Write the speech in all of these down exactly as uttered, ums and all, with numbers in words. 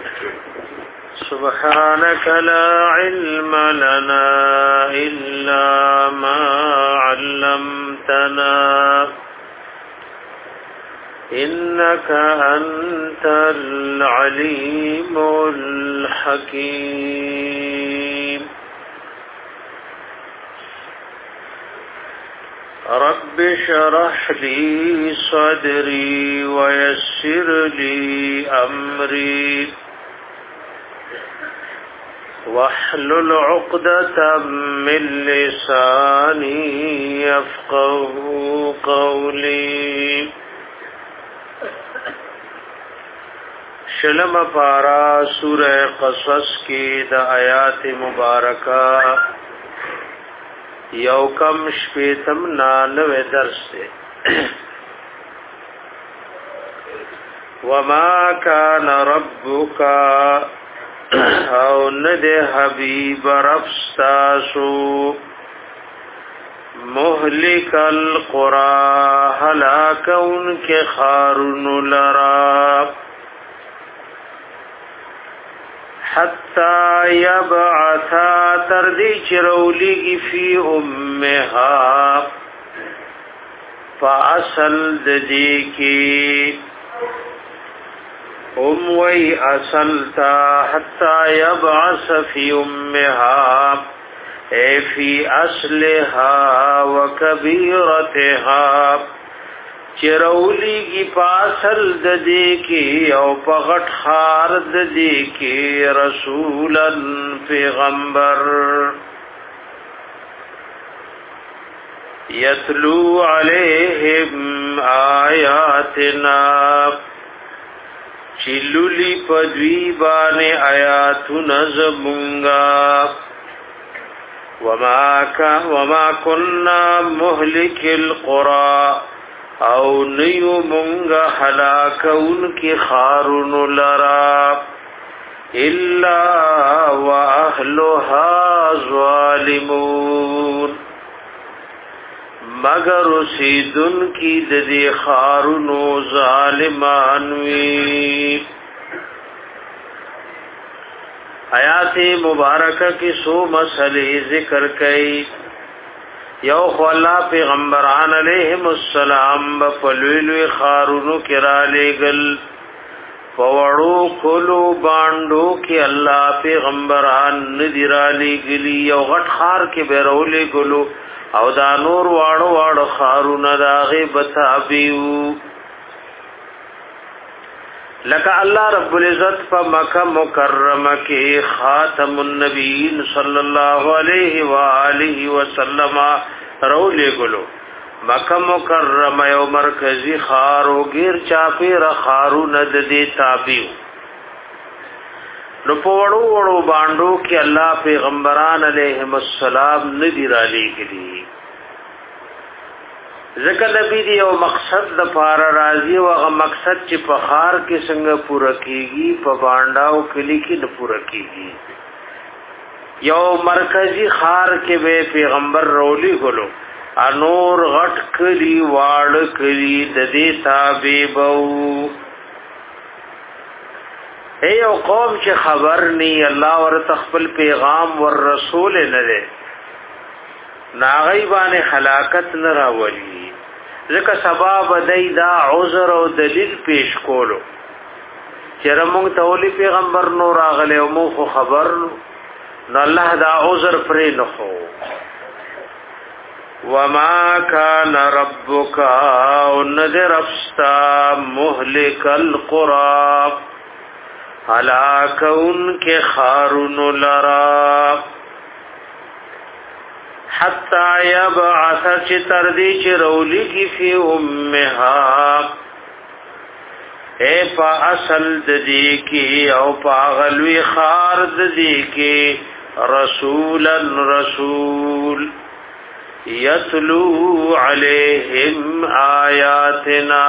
سبحانك لا علم لنا إلا ما علمتنا إنك أنت العليم الحكيم رب اشرح لي صدري ويسر لي أمري واحلل عقدة من لساني يفقهوا قولي شلم پارا سورہ قصص کی دا آیات مبارکہ یوکم شپیتم نانوے درس سے وما کان ربکا او ند حبیب رفستاسو مہلک القرى ہلاکون کے خارن لراب حتی یبعثا تردی چرولیگی فی امها فاصل ددی کی ام وی اصلتا حتی یبعث فی امها اے فی اصلها وکبیرتها چرولی کی پاسل ددی کی او پغٹ خار ددی کی رسولا پیغمبر یتلو علیہم آیاتنا چلولی پدوی بانے آیاتنا زمونگا وما وما کننا مہلک القرى او نیو منگا حلاکون کی خارن لرا الا واہلها ظالمون مگر سیدن کی ددی خارن ظالمانوی آیات مبارکہ کی سو مسئلے ذکر کئی یو خو الله پیغمبران علیہم السلام بفلویلوی خارونو کرا لگل فوڑو کلو باندو کی اللہ پیغمبران ندرا لگلی یو غٹ خار کی بیرو لگلو او دا نور واڑو واڑو خارون دا غیبتا بیو لکہ اللہ رب العزت پا مکہ مکرمہ کے خاتم النبیین صلی اللہ علیہ وآلہ وسلم رو لے گلو مکہ مکرمہ یو مرکزی خارو گیر چاپی رخارو ند دی تابیو نو پوڑو وڑو بانڈو کی اللہ پیغمبران علیہم السلام ندی را لے گلی ذکر نبی دی او مقصد د پارا راضی او هغه مقصد چې په خار کې څنګه پوره کیږي په بانداو کلی کې نه پوره کیږي یو مرکزی خار کې به پیغمبر رولی غلو انور غټ کلی واړ کلی د دې تابع بو اے او قوم چې خبر ني الله ور تخفل پیغام ور رسول نه ده ناغیبان حلاکت نراولی ذکر سباب دی دا عذر او دلیل پیش کولو چرمونگ تولی پیغمبر نو راغلے و مو خو خبر نو اللہ دا عذر پری نخو وما کان ربک ندر افستا مہلک القرآ حلاکون کے خارن لرا حتی یبعث چی تردی چی رولی کی فی امها اے پا اصل ددی کی او پا غلوی خار ددی کی رسولا رسول یتلو علیہم آیاتنا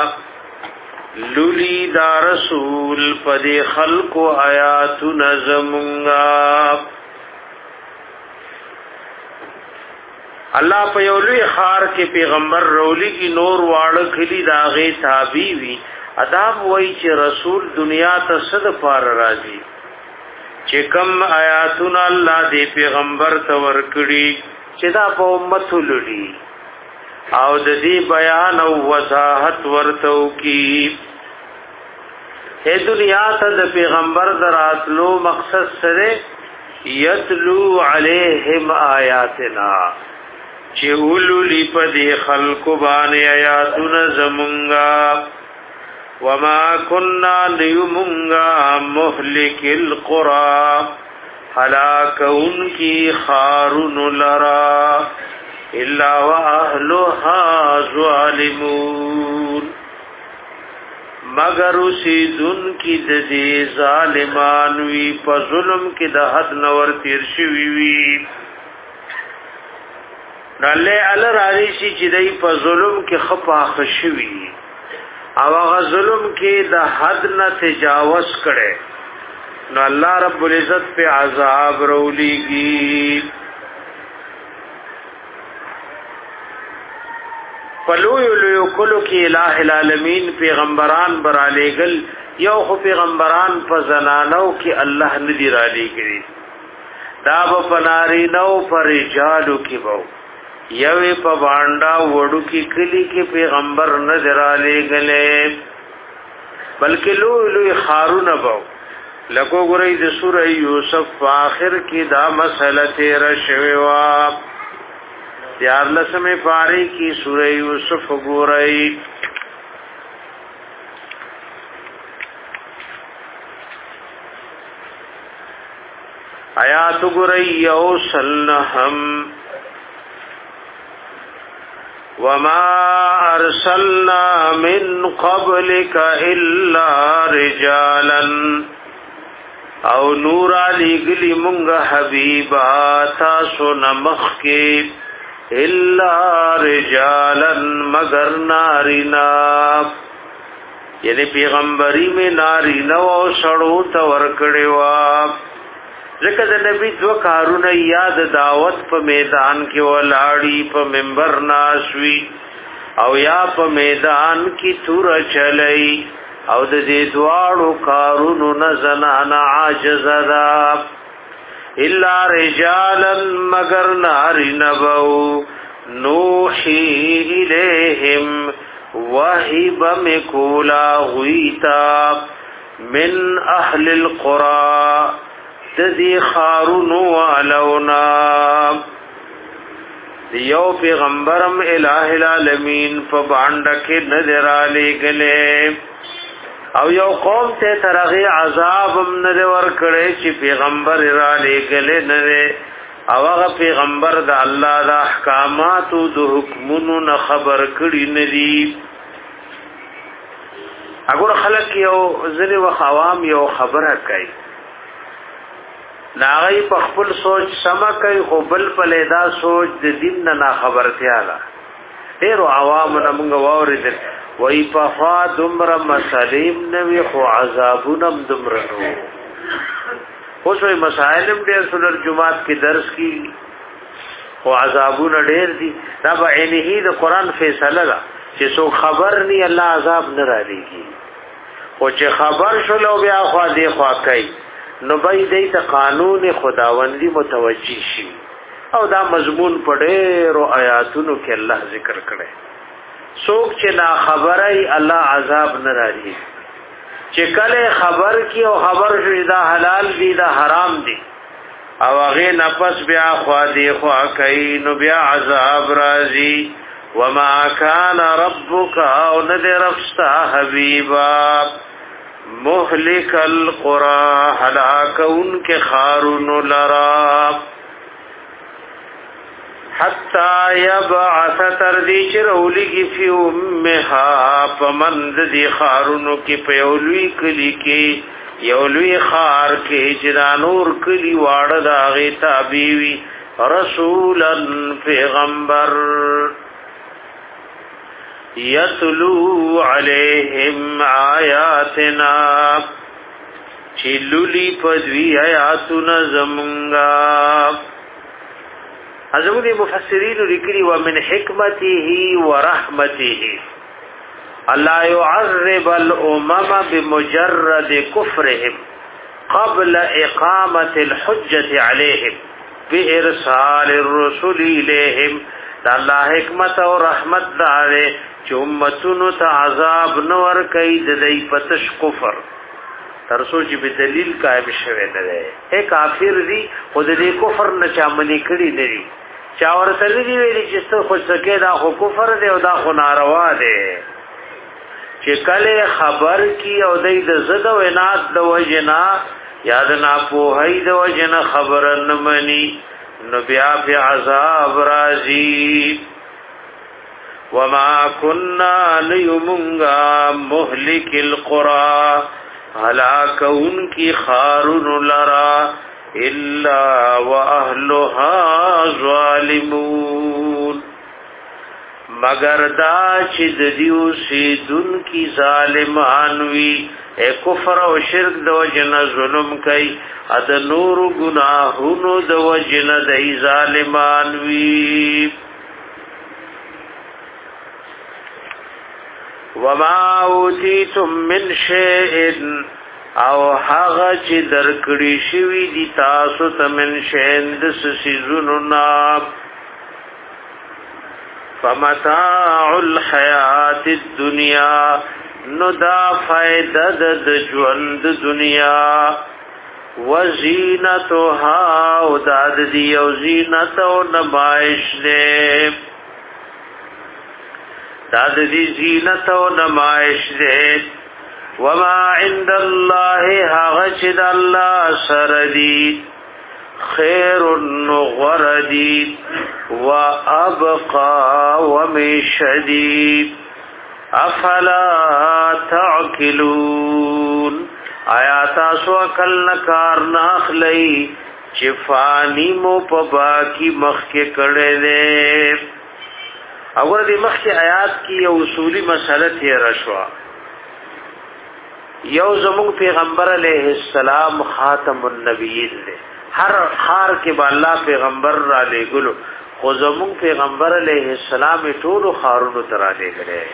لولی دا رسول پدی خلق آیات نظمنگا الله په یو لوی خار کې پیغمبر رولی کی نور واړه کلی داغه تابع وی ادب وای چې رسول دنیا ته صد پار راځي چې کم آیاتونه الله دې پیغمبر ته ورکړي چې دا په امت لړي او د دې بیان او وضاحت ورته کی اے دنیا ته د پیغمبر دراتلو مقصد سره یتلو علیہم آیاتنا چې اوللی پدې خلق باندې آیاتونه زمونږه وما كنا ليمونغا مهلك القرى هلاكون کی خارون لرا الا واهلها ظالمون مگر سیدن کی د دې ظالمان وی په ظلم کې د حد نور تیر شوی وی نله ال راځي چې دای په ظلم کې خپا خشوي او هغه ظلم کې د حد نه تجاوز کړي نو الله رب العزت په عذاب رولېږي پلوی لوی کلو کې الٰه العالمین پیغمبران براله گل یو خو پیغمبران په زنانو کې الله ندی را لېږي دا په پناری نو پر رجالو کې وو یوی په باندې وړو کې کلی کې پیغمبر نظر علی غلې بلکې لوی لوی خارون ابو لکو ګورې د سوره یوسف اخر کې دا مسله تیر شوی وا دیار لسمه پاری کې سوره یوسف ګورې آیات ګورې یو سلهم وما ارسلنا من قبلك الا رجالا او نور علی گلی منگا حبیبا تاسو نمخ کی الا رجالا مگر نارینا یعنی پیغمبری میں نارینا و سڑو تورکڑی واب ذکر د نبی دو کارونه یاد دعوت په میدان کې ولاړی په منبر ناشوي او یا په میدان کې تور چلای او د دې دواړو کارونو نه زنانا عاجز دا الا رجالا مگر ناری نبو نوحی الیہم وحیب مکولا غیتا من اهل القرى تذی خارون والونا دیو پیغمبرم الہ العالمین فبانڈک نظر آلے گلے او یو قوم تے ترغی عذابم ندور کرے چی پیغمبر را لے گلے نوے او اغا پیغمبر دا اللہ دا احکاماتو دا حکمونو نخبر کری ندی اگر خلق یو ذری و خوام یو خبر کئی ناغی په خپل سوچ سما کوي خو بل په لیدا سوچ د دین نه خبرتیا ده ډیرو عوام نه موږ واوریدل وای په فا دمر مسالم نوی خو عذابونم دمر نو اوس وای مسائلم ډیر سولر جمعات کې درس کی خو عذابونه ډیر دي دا به عینه د قران فیصله ده چې سو خبر نی الله عذاب نه را لېږي خو چې خبر شلو بیا خو دې خوا کوي نو بای دیتا قانون خداوندی متوجی شي او دا مضمون پڑھے رو آیاتونو کې الله ذکر کړي سوک چې نا خبرای الله عذاب نه راځي چې کله خبر کی او خبر شي دا حلال دی دا حرام دی او هغه نفس بیا خوا دی خوا کوي نو بیا عذاب راځي وما كان ربك او نذر رفستا حبیبا مهلك القرى هلاكون کے خارون لرا حتى يبعث تردی چرولی کی فی امها پمند دی خارونو کی پیولوی کلی کی یولوی خار کی جدانور کلی وارد آغی تابیوی رسولا پیغمبر یتلو علیہم آیاتنا چلولی پدوی آیاتنا زمونگا ازمونی مفسرین لیکلی ومن حکمته ورحمته الله يعذب الامم بمجرد كفرهم قبل اقامه الحجه عليهم بارسال الرسل اليهم. دا الله حکمت او رحمت داره چې امتونو ته عذاب نور کوي د دې پتش کفر ترسو چې په دلیل قائم شوه نه ده. اے کافر دي خود دې کفر نه چا منی کړی نه دي چا ورته دی ویلي چې څه خو څه دا خو کفر دی او دا خو ناروا دی. چې کله خبر کی او د زده و عناد د وجنا یاد نه پوهی د وجنا خبر نه منی نو بیا په عذاب راځي. وما كنا ليمنغا مهلك القرى هلاكون کی خارن لرا الا واهلها ظالمون مگر دا چې د دیو سیدن کی ظالمان وی اے کفر او شرک د وجنه ظلم کوي اد نور گناهونو د وجنه د ظالمان وی. وما اوتیتم من شیء او هغه چې درکړی شوی دی تاسو ته من شیء د سيزونو نا فمتاع الحیات الدنیا نو دا فائدہ د ژوند دنیا وزینتها او د دی او زینت او نمائش دې دا د دی زینت او نمائش دې. وما عند الله هغه چې د الله سره دی خیر غردی و ابقى ومشدی افلا تعقلون آیا تاسو عقل نکار ناخلی چې فانی مو په باقی مخ کې کړه دې. اور دې مخ کې آیات کې یو اصولی مسله تیر شوا. یو زمون پیغمبر علیہ السلام خاتم النبیین دے ہر خار کې با الله پیغمبر را لګلو خو زمون پیغمبر علیہ السلام ټول خارونو ترا لګلې.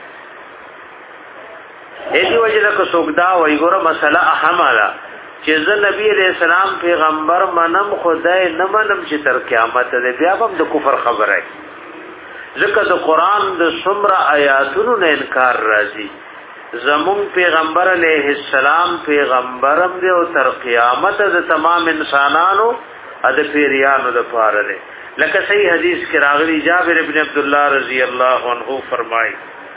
دې وجه د کوڅوګدا وای ګوره مسله اهمه ده چې زه نبی علیہ السلام پیغمبر منم خدای نه منم چې تر قیامت دې بیا هم د کفر خبره ځکه د قران د څومره آیاتونو نه انکار راځي. زمون پیغمبر علیہ السلام پیغمبرم دی او تر قیامت د تمام انسانانو د پیریانو د پاره دی. لکه صحیح حدیث کې راغلی جابر ابن عبد الله رضی الله عنه فرمایي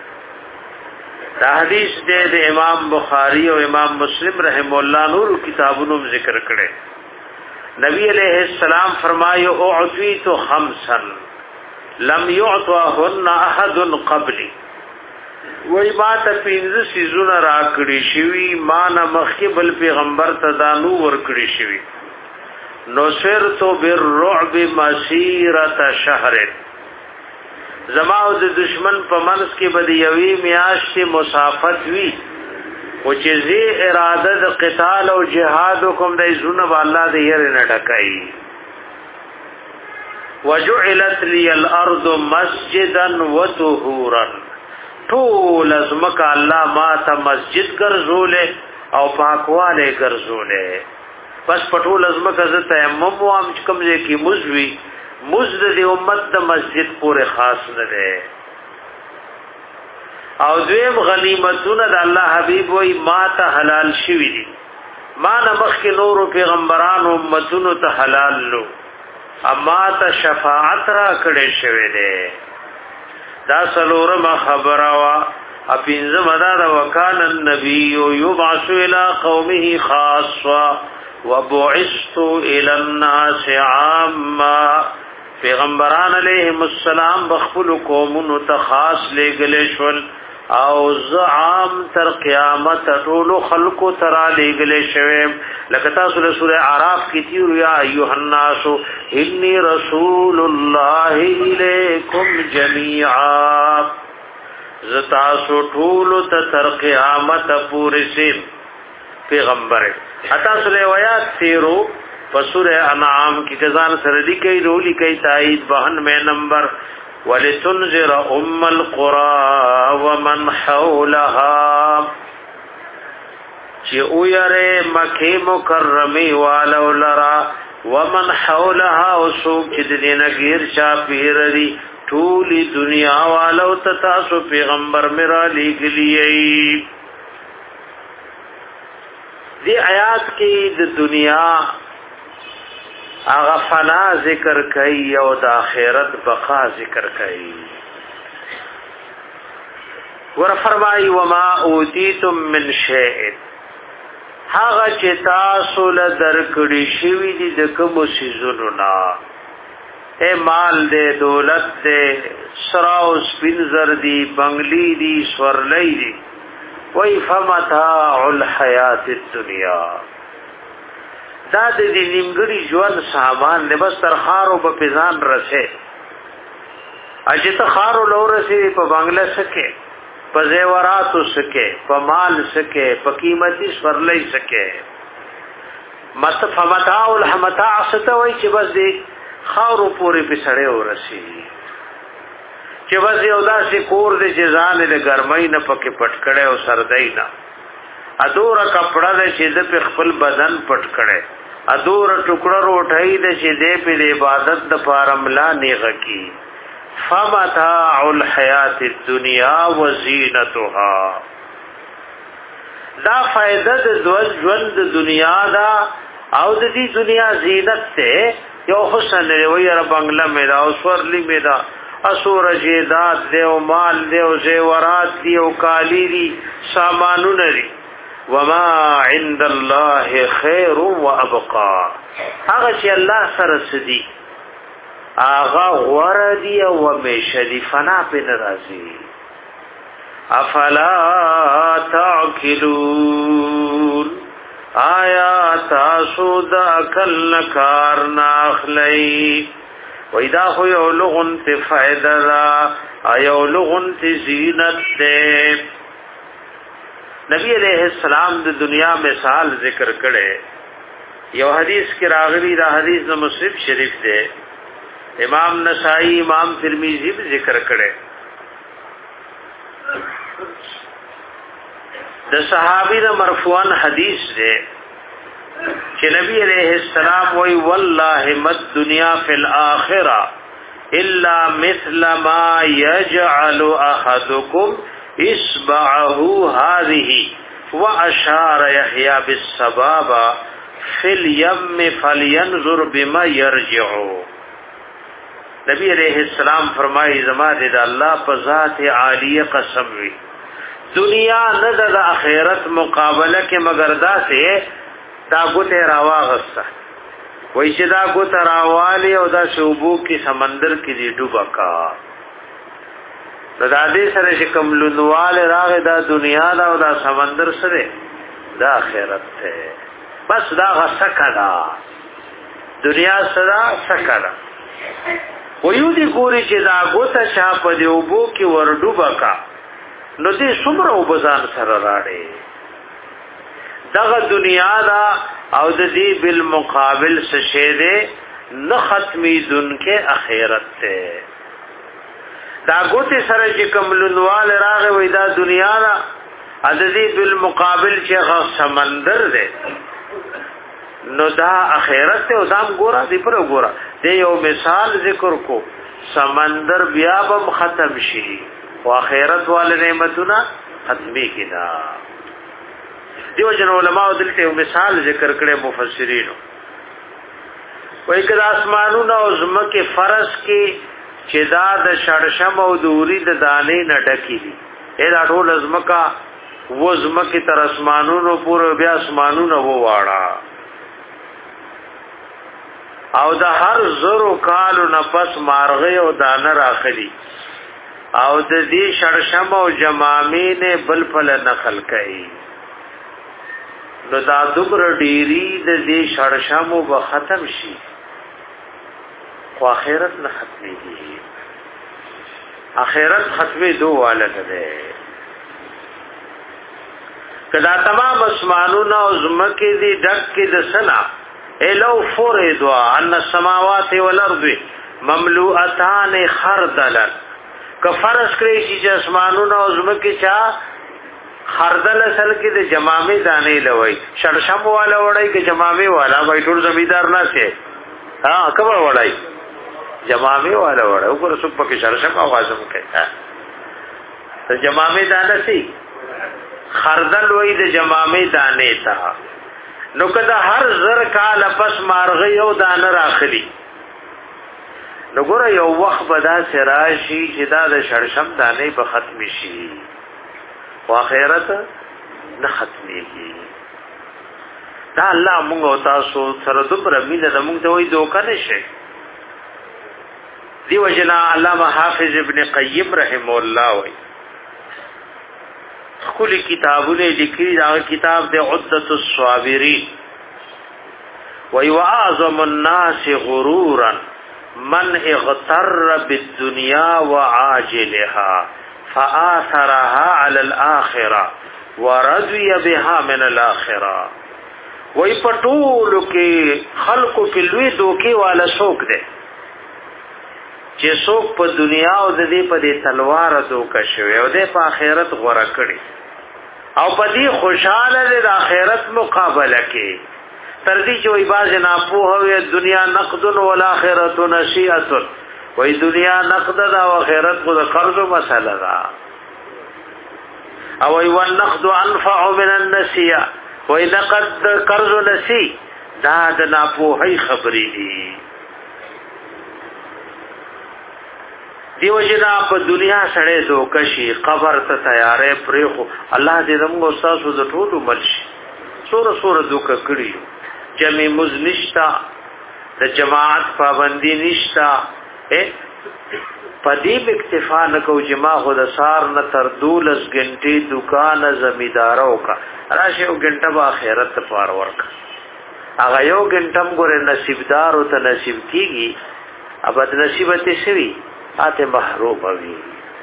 دا حدیث د امام بخاری او امام مسلم رحم الله نور کتابونو ذکر کړي. نبی علیہ السلام فرمایي او اعطیت خمسا لم يعطهن احد قبلی وی ما ته پینځه سيزونه را کړی شوی ما نه مخکې بل پیغمبر ته دانو ور کړی شوی. نو سرت بالرعب مسیرة شهر زما او د دشمن په منځ کې بد یوی میاشتې مسافت وی او چې زی اراده د قتال او جهاد کوم د زونه الله دې یې نه ډکای. وجعلت لي الارض مسجدا وطهورا ټول ازمکه الله ما ته مسجد ګرځولې او پاکواله ګرځولې. بس پټول ازمکه زه تیمم وام چې کوم ځای کې مزوي مزد د امت د مسجد پورې خاص نه ده. او دویم غنیمتونه د الله حبیب وای ما ته حلال شوی دي ما نه مخکې نور پیغمبرانو امتونو ته حلال لو اما ته شفاعت را کړې شوی ده. دا سلورم خبره وا اپینځه مدار وکال النبی یبعث الى قومه خاصا وبعثت الى الناس عامه پیغمبران علیهم السلام بخفل قومونو ته خاص لګل شول او زعام تر قیامت ټول خلقو ترا لګل شوم. لکه تاسو له سوره اعراف کې تیور یا ایها الناس انی رسول الله الیکم جميعا زتا سو ټول ته تر قیامت پورې سیم پیغمبر. اتا سوره آیات تیرو پسور انعام کی کزان سردی کئی رولی کئی تائید بہن میں نمبر وَلِتُنْزِرَ أُمَّ الْقُرَى وَمَنْ حَوْلَهَا چی اویرے مکی مکرمی والو لرا ومن حولها وسوک چی دینا گیر چاپیر دی طولی دنیا والو تتاسو پیغمبر میرا لیگ لیئی. دی آیات کی دی دنیا آغا فنا ذکر کئی او دا آخرت بقا ذکر کئی. ور فرمائی وما اوتیتم من شیئن هاغه چې تاسو له درکړی شوی دي د کوم سيزونو نا اے مال دې دولت دې سراو سپین زر دي بنگلی دي سورلې دي وای فمتاع الحیات الدنیا دا دې نیمګړي ژوند سامان نه بس تر خارو په پیزان رسه اجته خارو لورسه په بنگله سکه په زیورات سکه په مال سکه په قیمتي سورلې سکه مت فمتاع الحمتاع ستوي چې بس دې خارو پوری په سړې ورسي چې بس یو داسې کور دې جزان له ګرمۍ نه پکې پټ کړي او سردای نه ادور کپڑا دې چې د په خپل بدن پټ کړي ادور ټوکړه روټي دې چې دې په عبادت د پارملا نیغه کی فمتاع الحیات الدنیا وزینتها دا فائدہ د ژوند دنیا دا او د دې دنیا زینت ته یو حسن دی وی را بنگلا میرا او سورلی میرا اسور جیدات دی او مال دی او زیورات دی او کالی دی سامانون دی وما عند الله خیر و ابقا هغه چې الله سره سدي آغا غوردی و میشدی فنا پی نرازی افلا تعقلون آیا تاسو دا اکل نکار ناخلی ویدا خوی اولغن تی فائدہ دا آیا اولغن تی زینت دے. نبی علیہ السلام دا دنیا مثال ذکر کرے یو حدیث کی راغلی دا حدیث دا مسلم شریف دے امام نسائی امام ترمذی بھی ذکر کرے د صحابی دا مرفوعاً حدیث دے کہ نبی علیہ السلام وی واللہ مد دنیا فی الآخرہ الا مثل ما یجعل احدکم اصبعه هذه واشار یحیی بالسبابہ فی الیم فلینظر بما یرجعو. نبی علیہ السلام فرمائی زما دے دا اللہ پر ذات عالیہ قسم وی دنیا نہ دا آخرت مقابلہ کے مگر دا سے دا گوتے راوا غصہ وی چې دا گوت راوالی او دا شوبو کی سمندر کی دی ڈوبا کا دا دې سره چې کوم لونوال راغ دا دنیا دا او دا سمندر سره دا آخرت ته بس دا غصہ کړه دنیا سره سکړه ویو دی ګوري چې دا ګوته چا په دی وبو کې ورډو بکا نو دې څومره وبزان سره راړي دغه دنیا دا او د دې بالمقابل څه شه دې نه ختمي دونکو اخرت ته دا ګوته سره چې کوم لونوال راغی وای دا دنیا دا د دې بالمقابل چې غ سمندر دی نو دا اخرت ته ودام ګورا دی پر ګورا دی یو مثال ذکر کو سمندر بیا بم ختم شي او اخرت وال نعمتنا ختمي کنا دیو جن علماء دلته یو مثال ذکر کړي مفسرینو وای کدا اسمانونو او زمکه فرض کې چې دا د شړشم او دوری د دانې نټکی دي اې دا ټول زمکا و زمکه تر اسمانونو پورې بیا اسمانونو و واړه او د هر زرو کالو نفس مارغه او دانه راخلی او د دې شړشم او جمامین بل فل نقل کړي نو دا دبر ډیری د دې شړشم او ختم شي خو اخرت نه ختمي اخرت ختمي دوه والده ده کدا تمام اسمانونه او زمکه دي ډک کې د سنا لو فرضوا ان السماوات والارض مملوءتان خردلا که فرض کړی چې اسمانونو او زمکه چا خردل اصل کې د جمامه دانې لوي شړشم والا وړای کې جمامه والا وای ټول زمیدار نه سي ها کوم وړای جمامه والا وړای وګوره څوک پکې شړشم او غازم کوي ته جمامه دانه سي خردل وای د جمامه دانې تا نو کدا هر زر کال پس مارغ یو دانه راخلی نو ګوره یو وخت بدا سراشی چې دا د شړشم دانې په ختم شي او آخرت نه ختميږي دا الله موږ او تاسو سره دومره مینه د موږ ته وای دوکه نشي دی وجنا علامه حافظ ابن قیم رحم الله وای خپل کتابونه لیکلي دا کتاب د عدة الصابرین وای واعظم الناس غرورا من اغتر بالدنيا وعاجلها فآثرها على الآخرة ورضي بها من الآخرة وی پټولو کې خلقو کې لوی دوکي والا څوک دی چې څوک په دنیا او د دې په دې تلوار دوکه شوی او د په آخرت غوړه کړي او په دې خوشاله د آخرت مقابله کې تر دې چې وی باز نه پوهوي دنیا نقد او آخرت نشیئه وی دنیا نقد دا و آخرت خود قرض و مسئله دا او وی والنقد انفع من النسیه وی نقد قرض و نسی دا دا ناپوحی خبری دی دیو جنا په دنیا سړی دوکشي قبر ته تیارې پرېخو الله دې زموږ استادو د ټولو ملشي سور سور دوکه کړی جمع مزنشتا د جماعت پابندی نشتا پدیب اکتفا نکو جما خود سار نه تر دولس غنټې دکان زمیدارو کا راشه یو غنټه با آخرت پار ورک هغه یو غنټم ګره نصیبدار او ته نصیب کیږي ابد نصیبته شوی اته محروم وي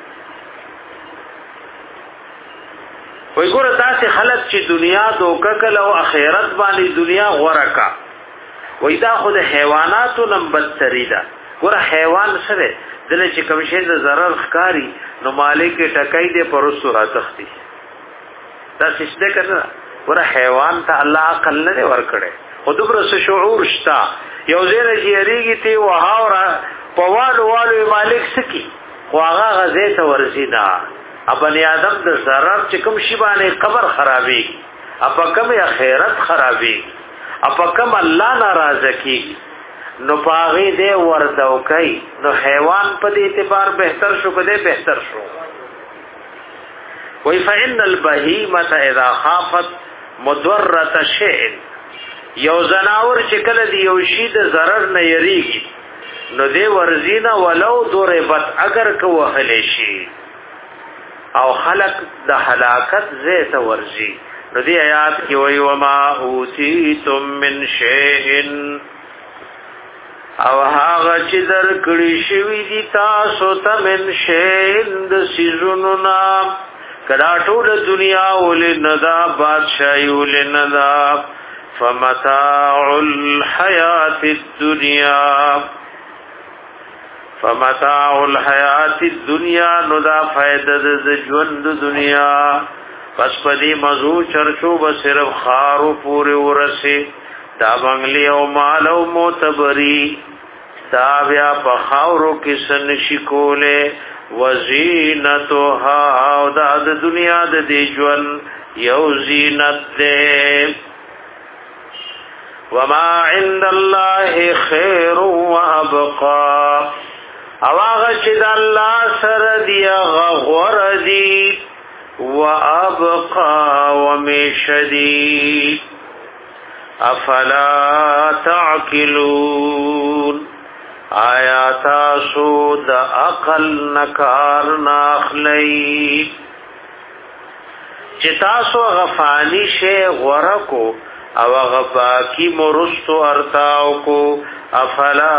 وای ګوره تاسو خلک چې دنیا دوکه کله او آخرت باندې دنیا غورکا وای دا خود حیواناتو نمبر تریدا ګوره حیوان سره دله چې کوم شی د zarar ښکاری نو مالک ټکای دې پرستو راځختی دا سجده کړه ګوره حیوان ته الله عقل نه ورکړي خود پر شعور شتا یو زیره جیریږي تی وهاورا پوالو والو مالک سکی خو هغه غزه ته ورسیدا ابن آدم د zarar چې کوم شی باندې قبر خرابي اپا کوم اخرت خرابي اپا کوم الله ناراض کی نو پاغي دې ورته کوي نو حیوان په دې اعتبار بهتر شو کده بهتر شو وای فإن البهیمه اذا خافت مضره شيء یو زناور چې کله دی یو شی د zarar نه یریږي نو دې ورزینا ولو ضربت اگر کو وهل شي او خلق د هلاکت زیت ورزي نو دې آیات کې وای وما اوتیتم من شیء او هغه چې در کړی شوی دي تاسو ته من شین د سيزونو نام کدا ټول دنیا ول ندا بادشاہي ول ندا فمتاع الحیات الدنیا فمتاع الحیات الدنیا ندا فائدہ د ژوند دنیا پس پدی مزو چرچو به صرف خارو پوری ورسي دا بنگلی او مال او معتبری دا بیا په خاورو کې سنشي کوله وزینتها او دا د دنیا د دې ژوند یو زینت ده وما عند الله خير وابقى او هغه چې د الله سره دی غور دی وابقى ومشدي افلا تعقلون آیا تاسو د عقل نکار ناخلی چې تاسو غفانی شی غورکو او غباکی مرستو ارتاو کو افلا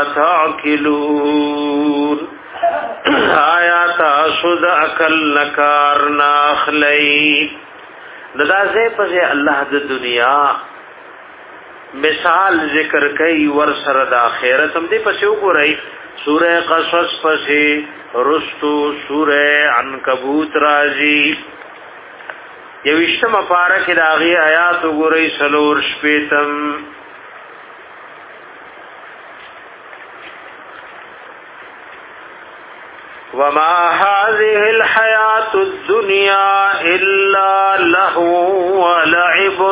تعقلون آیا تاسو د عقل نکار ناخلی ددا سے پس اللہ د دنیا مثال ذکر کوي ور سره د آخرت هم دې پسې وګورئ سوره قصص پسې رستو سوره عنکبوت راځي یوشتمه پارا کې د هغې آیات وګورئ څلور شپېتم وما هذه الحياة الدنيا إلا لهو ولعب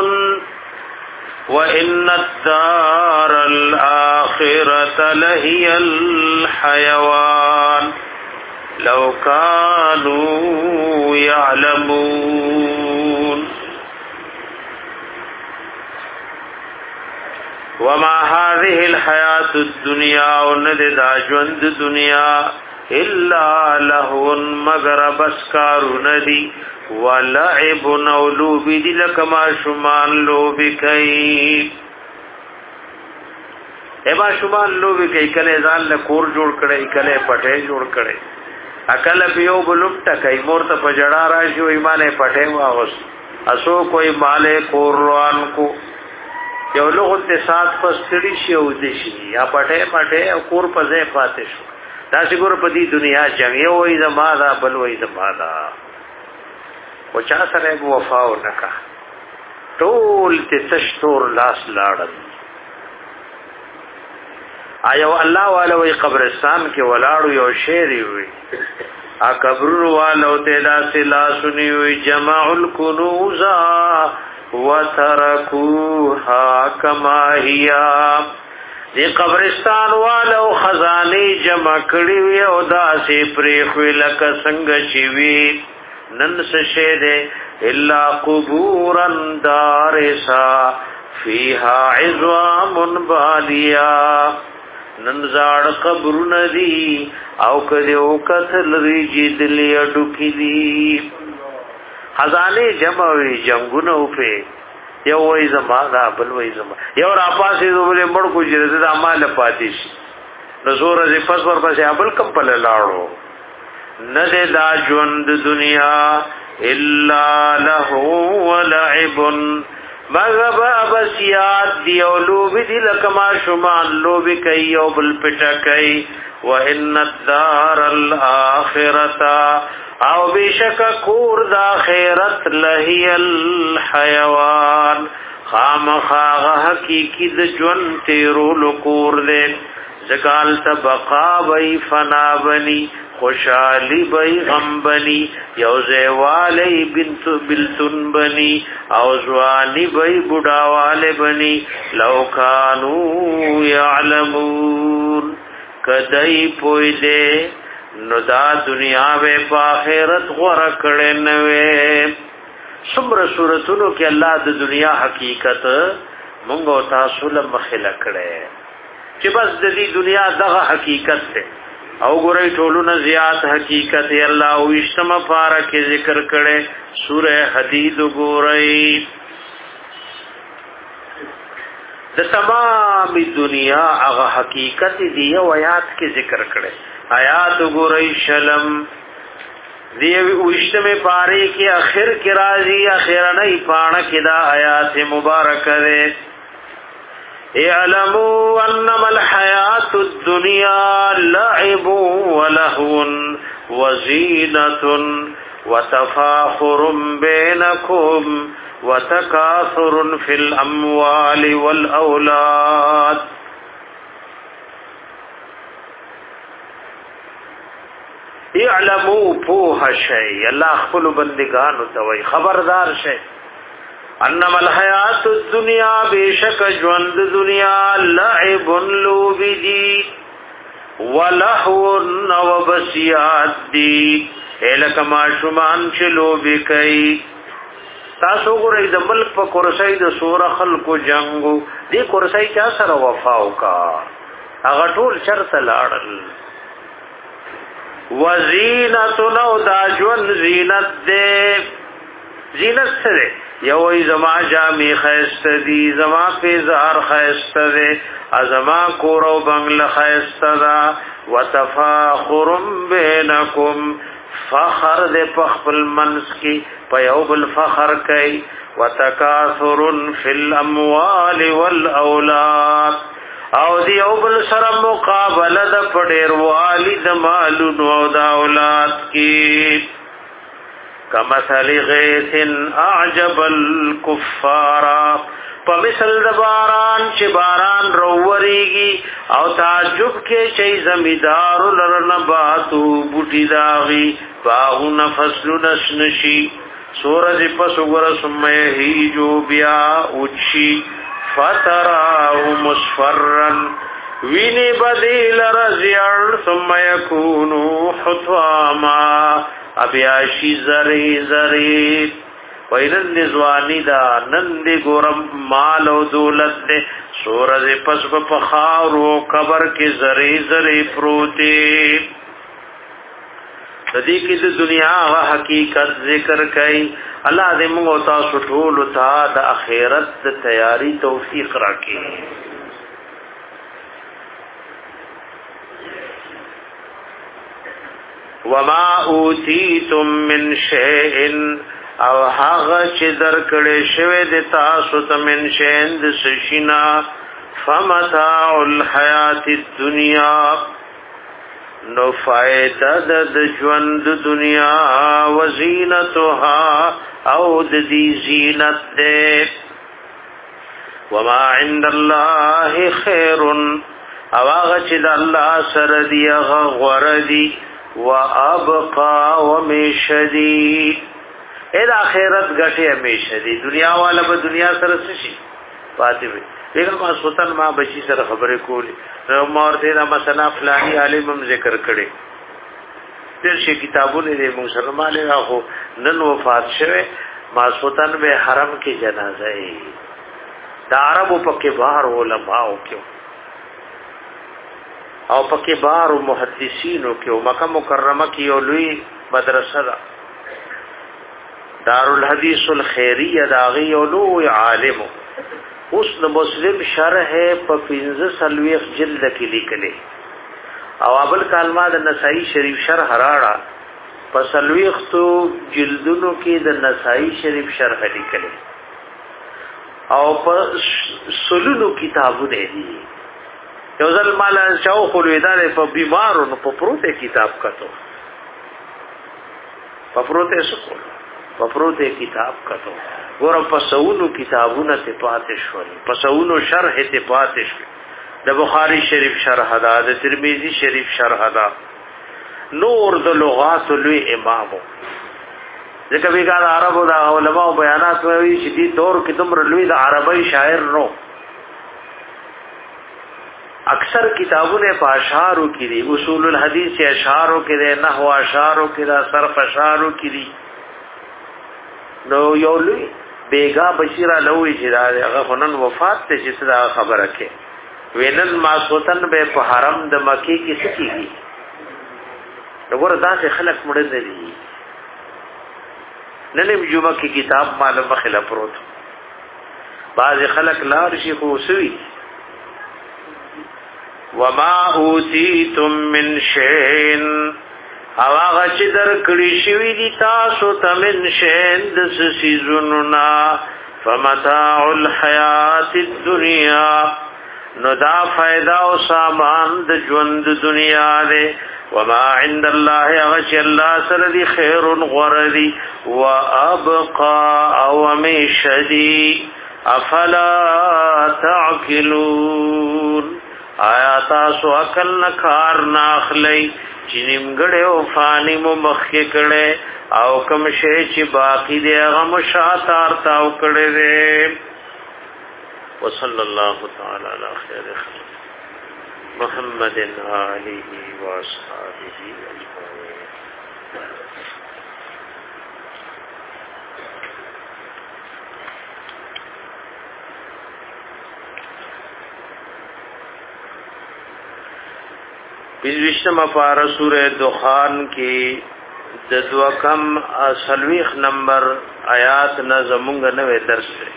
وإن الدار الآخرة لهي الحيوان لو كانوا يعلمون وما هذه الحياة الدنيا وند دا ژوند دنیا الا لهو مگر بسکارو ندی ولعب نولوب دی لکما شمان لوبی کئی ایما شمان لوبی کئی کلے ځان له کور جوړ کړي کلے پټه جوړ کړي اکل پیو بلوټ کای مورته پجړا راشي و ایمانه پټه واغس اسو کوئی مالے قرآن کو یو لوغ ته سات پستړي شي او دي شي یا پټه پټه کور پځه پاتې شو دا څنګه په دې دنیا جنگ یو وې زماده بل وې زماده او چا سره وفا ونکا ټول ته تشتور لاس لاړل آیو الله والو قبرستان کې ولاړو یو شعر وي ا قبر والو ته داسې لاسونی وي جمع الكنوز وتركوها كما هي دی قبرستان والو خزانه جمع کړی وي او داسې پرې خو لکه څنګه چې وي نن سشه ده الا قبورا دارسا فيها عظام باليا نن زاړ قبر ندي او کدی او کتل ریجد لیډو کی دي خزانه جمع وي جنگونو په یو وای زما دا بل وای زما یو را پاسې دوبله مړ کو چې د اعمال پاتې شي نزور از پس ور پسې ابل کپل لاړو نه دا ژوند دنیا الا له ولعب مغب ابسیات دی او لوب دی لکما شمان لوب کوي او بل پټه کوي وان الدار الاخرته او بشک کور د اخرت لهی الحیوان خامخا حقیقی د ژوند تیرول کور دې زکال تبقا وی فنا بنی خوشالی بی غم بنی یوزے والی بنت بلتن بنی او زوانی بی بڑاوالی بنی لو کانو یعلمون کدی پوئی دے نو دا دنیا بے پاخرت غرکڑے نوے سمر صورتونو کی اللہ دا دنیا حقیقت منگو تاسو لمخلکڑے چی بس دا دی دنیا دغا حقیقت تے او ګورې ټولونه زیات حقیقت الله او اشتم پارا کې ذکر کړي سوره حدید ګورې د تمام دنیا هغه حقیقت دی او آیات کې ذکر کړي آیات ګورې شلم دی او اشتم پاره کې اخر کې راځي اخر نه پاڼه کې دا آیات مبارکه ده اعلموا انما الحياة الدنيا لعب ولهو وزينة وتفاخر بينكم وتكاثر في الأموال والأولاد اعلموا پوه شيء الله خپل بندگانو ته وي خبردار شي انما الحیات الدنیا بیشک ژوند دنیا لعب لوبدی ولهو وبسیات دی الکما شمان چلوبی کئی تاسو ګورئ د ملک په کرسۍ د سور خلکو جنگو دی کرسۍ چا سره وفاو کا هغه ټول چرته لاړل وزینت نو دا ژوند زینت دے زینت سره یو ای زما جامی خیست دی زما پیزار خیست دی ازما کورو بنگل خیست دا وتفاخرم بینکم فخر دې په خپل منس کې په یو بل فخر کوي وتکاثر فی الاموال والاولاد او دی یو بل سره مقابله د پډیر والد مالونو او د اولاد کې کمثل غیث اعجب الكفار په مثل د باران چې باران رووريږي او تعجب کې چې زمیدار لرنباتو بوټي داغي باغونه فصل نشنشي سورج پس وګره سمه هیجو بیا اوچی فتراه مصفرا ویني بدیل رزیان ثم یکونو حطواما ابیاشی زری زری ویلن نزوانی دا نند گورم مال و دولت دے سورج پس پخارو قبر کی زری زری پروتی تدی کی د دنیا غ حقیقت ذکر کئ الله دې موږ تاسو ټول ته د اخرت د تیاری توفیق راکړي وما اوتیتم من شیء او هغه چې درکړې شوی د تاسو ته من شیء د سشینا فمتاع الحیات الدنیا نو فائدہ د ژوند دنیا وزینتها او د دې زینت ده وما عند الله خير او هغه چې د الله سره دی هغه غوړه دی وابقى ومشدي اې د آخرت ګټه همیشه دی دنیا والا به دنیا سره شي پاتې وي لیکن ما سوتن ما بچی سره خبرې کولې نو مور دې دا مسله فلاني عالم هم ذکر کړي تر شي کتابونه دې مسلمانانه راغو نن وفات شوه ما سوتن به حرم کې جنازه ای دا عربو پکې بهر علماء کېو او پکې بهر محدثینو کېو مکه مکرمه کې یو لوی مدرسه ده دارالحدیث الخیریه دا غي یو لوی عالم اوس د مسلم شرح په پنځه سلويخ جلد کې لیکلې او ابل کلمه د نسائی شریف شرح راړه په سلويخ تو جلدونو کې د نسائی شریف شرح لیکلې او په سلونو کتابونه دي یو ځل مال چاو خلویدار په بیمارو په پروته کتاب کتو په پروته سکول په پروته کتاب کتو ګور په سونو کتابونه ته پاتې شول په سونو شرح ته پاتې شول د بخاری شریف شرح دا د ترمذی شریف شرح دا نور د لغات لوی امامو ځکه به ګار عربو دا علماء بیانات وی چې دې دور کې دومره لوی د عربی شاعر نو اکثر کتابونه په اشعارو کې دي اصول الحديث اشعارو کې دي نحو اشعارو کې دي صرف اشعارو کې دي نو یو لوی بیگا بشیرہ لوی چې دا هغه خنن وفات ته چې دا خبره کې وینن ما سوتن به په حرم د مکی کې سکیږي وګوره دا چې خلک مړ نه دي نن جمعه کې کتاب معلومه مخله پروت بعض خلک لار شي خو سوي وما اوتیتم من شیء او هغه چې در کړی شوی دي تاسو ته من شین د سيزونو نا فمتاع الحیات الدنیا نو دا فائدہ او سامان د ژوند دنیا ده وما عند الله هغه چې الله سره دي خیر غردي وابقى او مشدي افلا تعقلون آیا تاسو عقل نه کار نه اخلي چې نیمګړې او فانی مو مخکې کړي او کوم شی چې باقی دی هغه مشاتار تاو کړي دي وصلی الله تعالی علی خیر خلق محمد آله و اصحابہ اجمعین بیشتم پارا سورہ دخان کی د دوکم سلویخ نمبر آیات نظمونگ نوے درس دے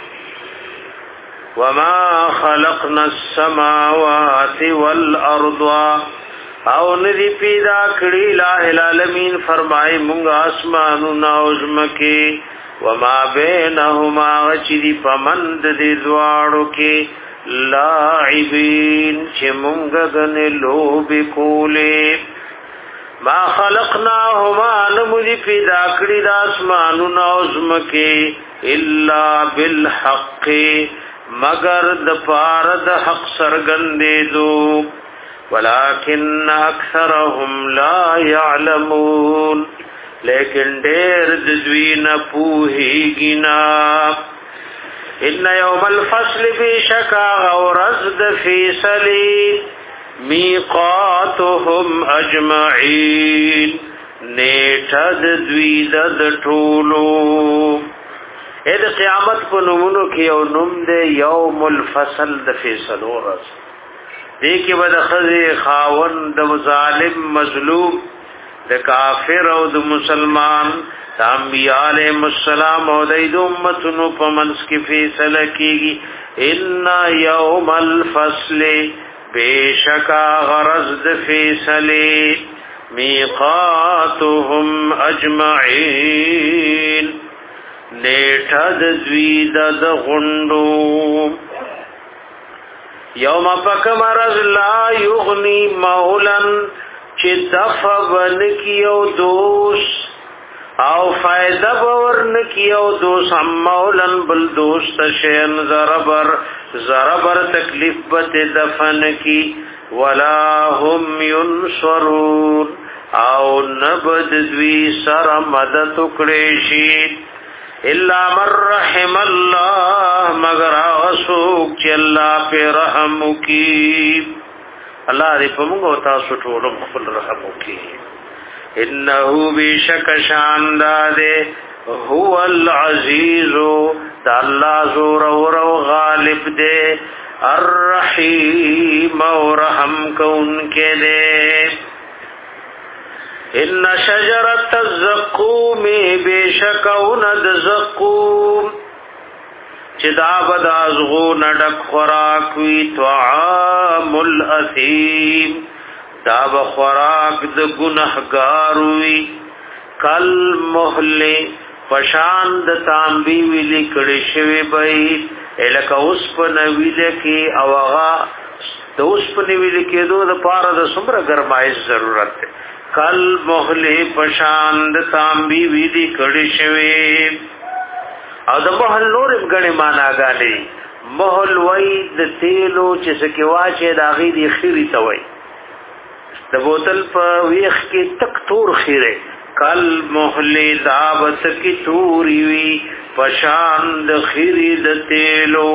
وما خلقنا السماوات والارض او ندی پیدا کړی الہ العالمین فرمای مونږ اسمانونه او زمکه وما بینهما غچری پمند دې دواړو کې لاعبین چې مونږ غنه لوب کولې ما خلقناهما نمدی پیدا کړی د اسمانونو او زمکه الا بالحق مگر د پاره د حق سرګندې دو ولكن اکثرهم لا يعلمون لیکن ډېر د دوی نه پوهیږي نه ان یوم الفصل بشکا غورز د فیصله میقاتهم اجمعین نیټه د دوی د ټولو اې د قیامت په نومونو کې یو نوم دی یوم الفصل د فیصلو ورځ دې کې به د خزي خاون د ظالم مظلوم د کافر او د مسلمان د انبیاء علیهم السلام او د امتونو په منځ کې فیصله کیږي ان یوم الفصل بیشکا غرض د فیصله میقاتهم اجمعین نیټه د دوی د غوندو یوم پکم رز لا یغنی مولا چې دفع بن کیو دوست او فائدہ باورن کیو دوست هم مولن بل دوست شین زربر زربر تکلیف بت دفن کی ولا هم ينصرون او نبد دوی سر مدد کړي شي الا من رحم الله مگر اسوک چې الله په رحم وکي الله دې په موږ تاسو ټول خپل رحم وکي انه بشک شاندار هو العزیز الله زور او غالب دے الرحیم او رحم کون کے دے ان شجرت الزقوم بشکون الزقوم چدا بدازغو نډک خوراک وی طعام الاثیم دا بخوراک د گنہگار وی کل محل پشان د تانبی ویلی کړي شوی بای الک اوس په نویل کې اوغه د اوس په نویل کې دوه د پاره د سمره ګرمایش ضرورت ده کل محل پشان د تانبی ویلی کړي شوی او د محل نور غنی معنا غالي محل وای د تیلو چې سکه واچې د اغې دی خيري توي د بوتل په ویخ کې تک تور خیره کل محل دعوت کی توری وی پشان د خیری د تیلو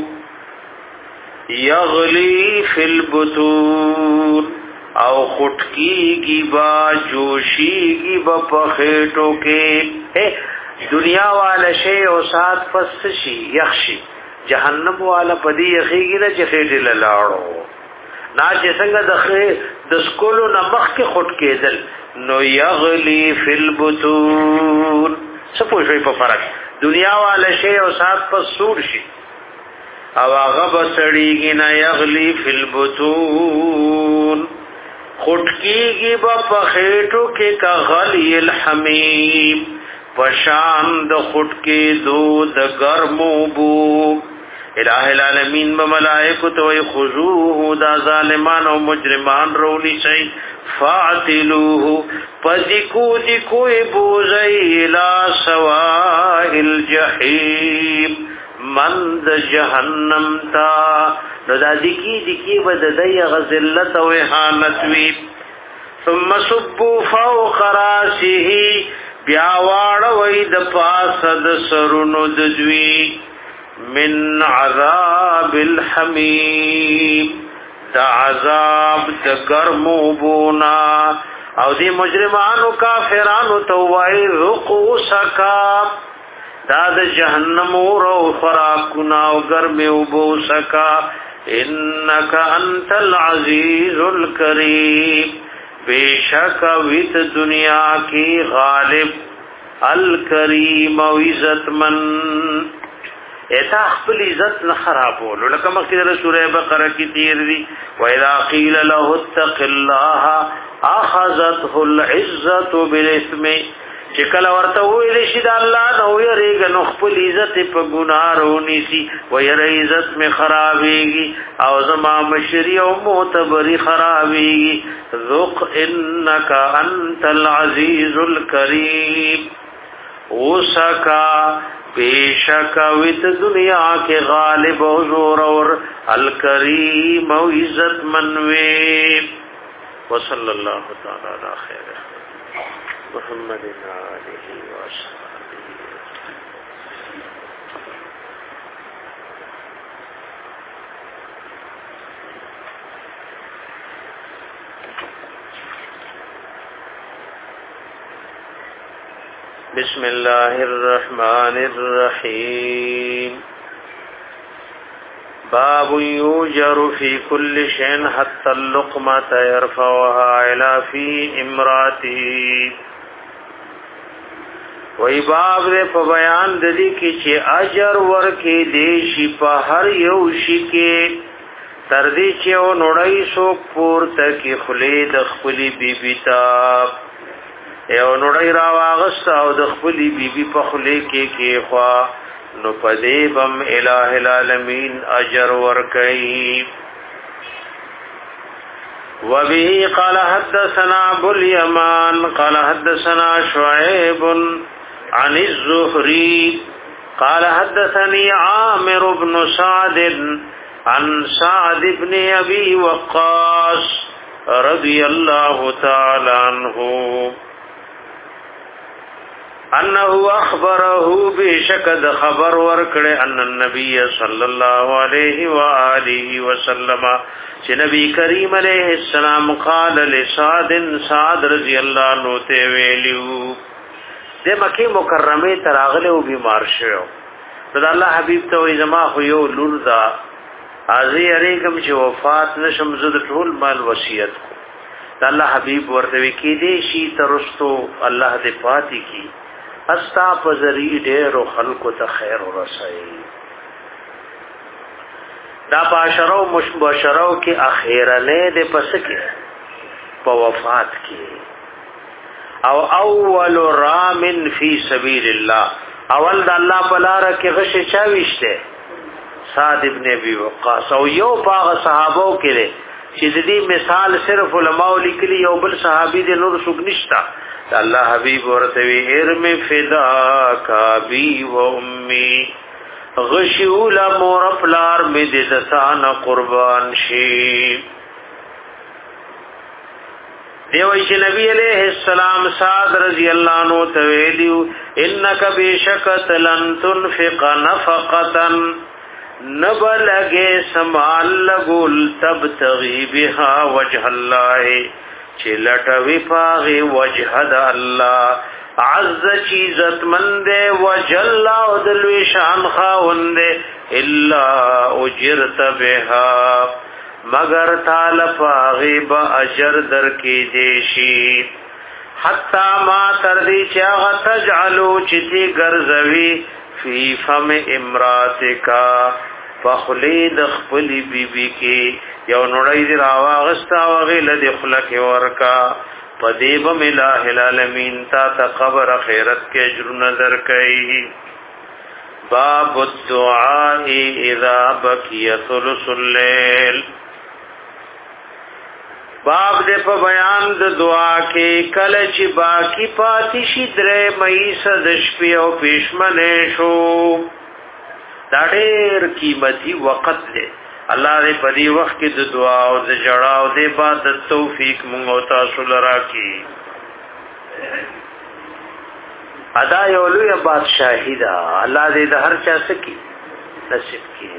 یغلی فی البطون او خټکی گی با جوشی گی با پخیٹو کے دنیا والا شی او سات پس شی یخشی جہنم والا پدی یخیگی نا چی خیٹی للاړو نا چې څنګه د د سکولو نمخ کې خټ کېدل نو یغلی فی البطون سپوږ شوی په فرق دنیا والا شی او سات په سور شي او هغه بسړیږي نه یغلی فی البطون خټ کېږي په خېټو کې کا غلی الحمیم پشان د خټ کې دو د ګرمو بو الہ العالمین بملائکو توی خضوه دا ظالمان و مجرمان رونی سی فاعتلوه پدکو دکوی بوزی الى سواء الجحیم من د جہنم تا نو دا دکی دکی بددی غزلت و احانتوی ثم صبو فوق راسه بیاوار وید پاسد سرونو ددوی من عذاب الحمیم دا عذاب دا گرمو بونا او دی مجرمانو کافرانو توائی رقو سکا دا دا جہنم رو خراکنا و گرمو بو سکا انکا انت العزیز الکریم بے شک ویت دنیا کی غالب الکریم و عزت من اته خپل عزت نه خرابول لکه مخکې سورہ بقره کې تیر دي واذا قيل له اتق الله اخذته العزه بالاثم چې کله ورته ویل شي د الله نو یریږي نو خپل عزت په ګناه رونی سي ويره عزت می خرابېږي او زما مشری او معتبري خرابېږي ذق انك انت العزيز الكريم اوسکا بیشک وت دنیا کې غالب او زور اور الکریم او عزت منوي وصلی الله تعالی علی خیر محمد علیہ وسلم. بسم الله الرحمن الرحيم باب يوجر في كل شيء حتى اللقمة يرفعها إلى في امراته وی باب دې په بیان د دې کې چې اجر ورکې دې شي په هر یو شي کې تر دې چې او نړۍ سو پورته کې خلې د خپلې بیبي تا یو نړۍ را واغست او د خپلې بیبي په خلې کې کې خوا نو پدې بم الٰه العالمین اجر ورکې. وبه قال حدثنا ابو اليمان قال حدثنا شعيب عن الزهري قال حدثني عامر بن سعد عن سعد بن ابي وقاص رضي الله تعالى عنه انه اخبره بشكد خبر ورکړه ان النبي صلى الله عليه واله وسلم چې نبی کریم علیہ السلام قال لسعد سعد رضی اللہ عنہ ته ویلو د مکه مکرمه تراغله او بیمار شو د الله حبیب ته وې زما خو یو لور دا ازي اړیکم چې وفات نشم زد ټول مال وصیت کو د الله حبیب ورته کې دې شي ترستو الله دې پاتې کی استا پزری ډېر خلق ته خیر ورسای دا باشرو مشبشرو کې اخیرنه دې پس کې په وفات کې او اول رامن فی سبیل الله اول د الله په لار کې غش چاويشته سعد ابن ابي وقاص او یو باغ صحابو کې چې د دې مثال صرف علماء لیکلي یو بل صحابي د نور څوک نشتا الله حبيب ورته وی ارم فدا کا بی و امي غشول مور پلار می د دسان قربان شي. دیوی چې نبی علیہ السلام سعد رضی اللہ عنہ تویلیو انک بیشکت لن تنفق نفقتا نبلگے سمال لگول تبتغی بها وجه اللہ چی لٹوی پاغی وجه دا اللہ عز چیزت مندے وجل دلوی شان خاوندے الا اجرت بها مگر تعالی فاغیب اجر در کی دیشی حتی ما تردی چاغ تجعلو چتی گرزوی فی فم امراتکا فخلید خپلی بی بی کی یو نوڑی دی راواغستا وغیل دی خلق ورکا پدیبم الہ العالمین تا تا قبر خیرت کے اجر نظر کئی. باب الدعاء اذا بکی ثلث اللیل باب دې په بیان د دعا کې کله چې باقی پاتې شي درې مې صد شپې او پښمنه شو دا ډېر قیمتي وخت دی. الله دې په دې وخت کې د دعا او د جړا او د عبادت توفیق موږ او تاسو لرا کړي. ادا یو لوی بادشاہی دا الله دې د هر چا سکی نصیب کړي.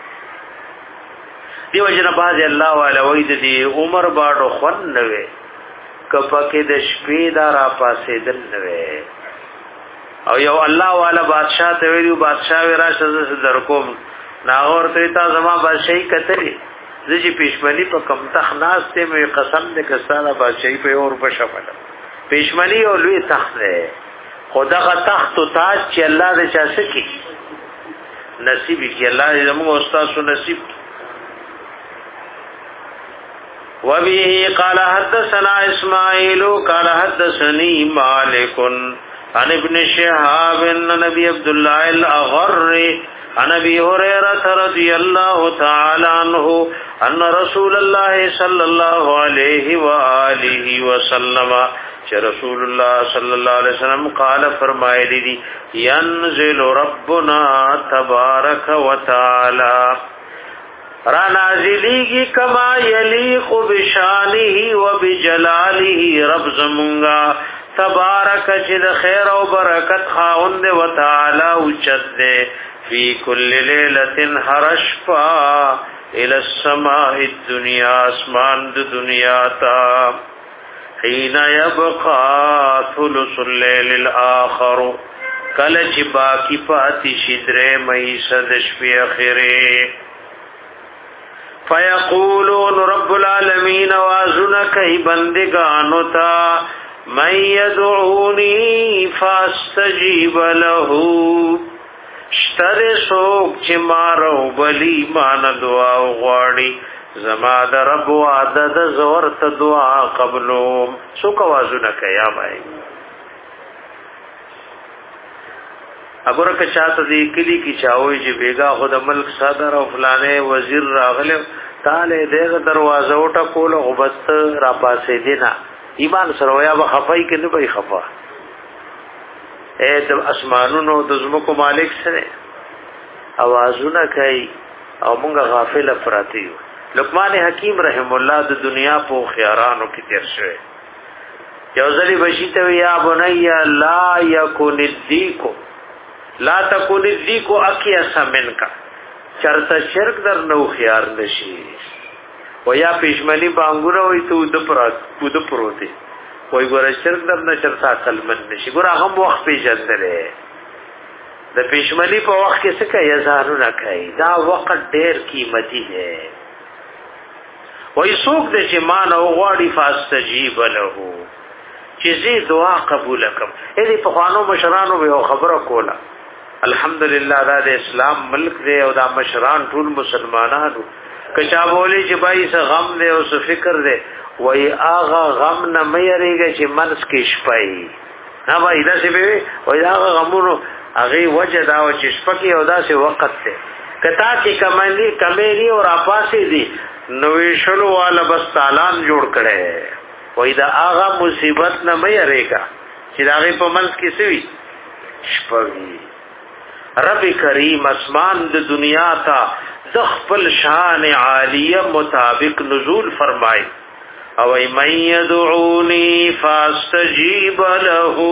دیو جن باز الله والا وید دی عمر باډو خون نوې کپکه د شپې دا را پاسې دل نوې او یو الله والا بادشاہ ته ویلو بادشاہ ورا شزه در کوم ناغور ته تا زما بادشاہي کتلی زجی پښمنی په کم تخ ناس ته مې قسم دې کستانه بادشاہي په اور په شفل پښمنی او لوی تخت ده خدغه تخت او تاج چې الله دې چا سکی نصیب کی الله زموږ استاد نصیب. وبه قال حدثنا اسماعيل قال حدثني مالك عن ابن شهاب عن ابي عبد الله الاغر عن ابي هريره رضي الله تعالى عنه ان رسول الله صلى الله عليه واله وسلم چې رسول الله صلی الله علیه وسلم قال فرمایلی دي ينزل ربنا تبارك وتعالى را نازلیگی کما یلیق بشانه و بجلاله رب زمونگا تبارک چد خیر و برکت خاوند و تعالی اوچت دے فی کل لیلت حرشفا الى السماء الدنیا اسمان د دنیا تا حین یبقا ثلث اللیل الاخر کل چی باکی پاتی شدر میسد شپی اخیره فیقولون رب العالمین وازنک ای بندگانو تا من یدعونی فاستجیب لہو شتر سوک چی مارو بلی مان دعا غواړي زما د رب وعدد زورت دعا قبلوم سوک وازنک یا بھائی اگر که چاته دی کلی کی چاوي چې بیگا خود ملک صدر او فلانه وزیر راغله تاله دغه دروازه وټه کول او بس را پاسې دینا ایمان سره یا بخفای کې نه به خفا اے د اسمانونو د زمکو مالک سره اوازونه کوي او مونږه غافل افراطی لقمان حکیم رحم الله د دنیا په خيارانو کې تیر شوی یو ځلی بشیته یا بنی لا یکن الذیکو لا تکون الذیکو اکیس منکا چرته شرک در نو خيار نشي و یا پېشمنی بانګونه وي ته د پرات د پروتي وای ګور شرک در نه چرته عقل من نشي ګور هغه وخت پیژندلې د پېشمنی په وخت کې څه کوي زارونه کوي دا وخت ډېر قیمتي دی وای څوک د چې مان او غواړي فاستجیب له چې زی دعا قبول کړم دې په خوانو مشرانو به خبره کوله الحمدلله دا د اسلام ملک دی او دا مشران ټول مسلمانانو کچا بولی چې بای څه غم دی او څه فکر دی وای آغا غم نه مېریږي چې منس کې شپای نه وای دا څه به وای آغا غمونو هغه وجه دا او چې شپکی او دا څه وخت دی کتا کې کمنی کمېری او اپاسې دي نوې شلو والا بس تالان جوړ کړي وای دا آغا مصیبت نه مېریږي چې دا غي په منس کې سوي شپوي رب کریم اسمان د دنیا تا د خپل شان عالیه مطابق نزول فرمای او ای من یدعونی فاستجیب له